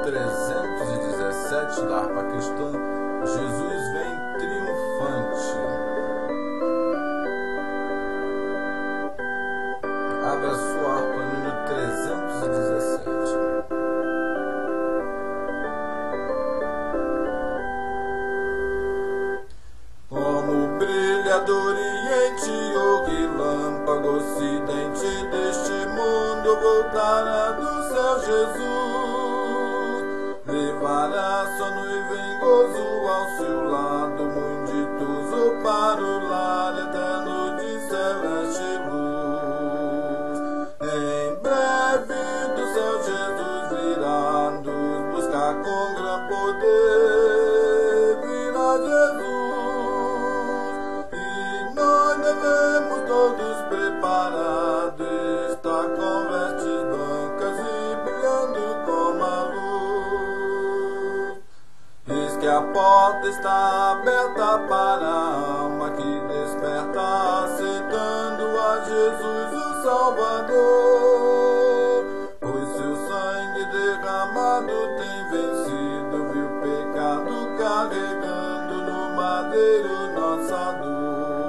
317 da harpa cristã, Jesus vem triunfante. Abra sua harpa número 317. Como brilha do oriente o relâmpago ocidente deste mundo, voltará do céu Jesus, levará sua noiva em gozo ao seu lado, munditos para o lar eterno de celeste luz. Em breve do céu Jesus virá nos buscar com gran poder, virá Jesus. Devemos todos preparados estar com vestes brancas e brilhando como a luz. Eis que a porta está aberta para a alma que desperta, aceitando a Jesus o Salvador. Pois seu sangue derramado tem vencido, viu pecado carregando no madeiro nossa dor.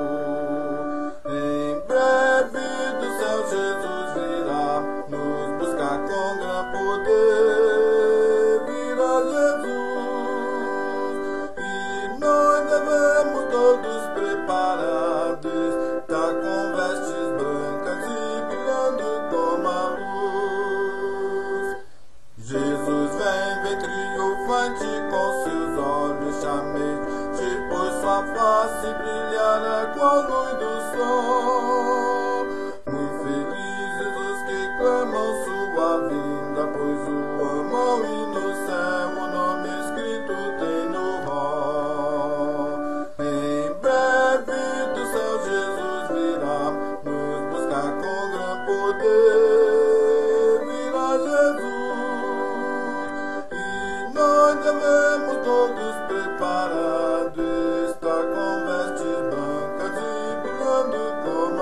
Jesus virá nos buscar com gran poder, virá Jesus, e nós devemos todos preparados, estar com vestes brancas e brilhando como a luz. Jesus vem triunfante com seus olhos chameiros, pois sua face brilhará com a luz do sol. Sua vinda, pois o amam, e no céu o nome escrito tem no rol. Em breve do céu Jesus virá nos buscar com gran poder, virá Jesus, e nós devemos todos preparados estar com vestes brancas e brilhando como a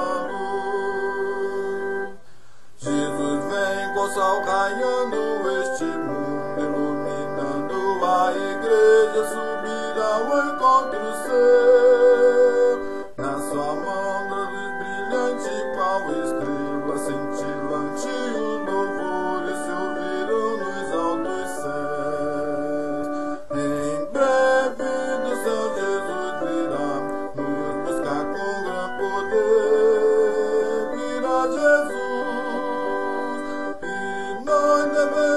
luz. Jesus vem com o sol raiando este mundo, iluminando a igreja, subir ao encontro seu. Na sua mão da luz brilhante, qual estrela cintilante, os louvores se ouviram nos altos céus. Em breve do céu Jesus virá nos buscar com gran poder, virá Jesus. Never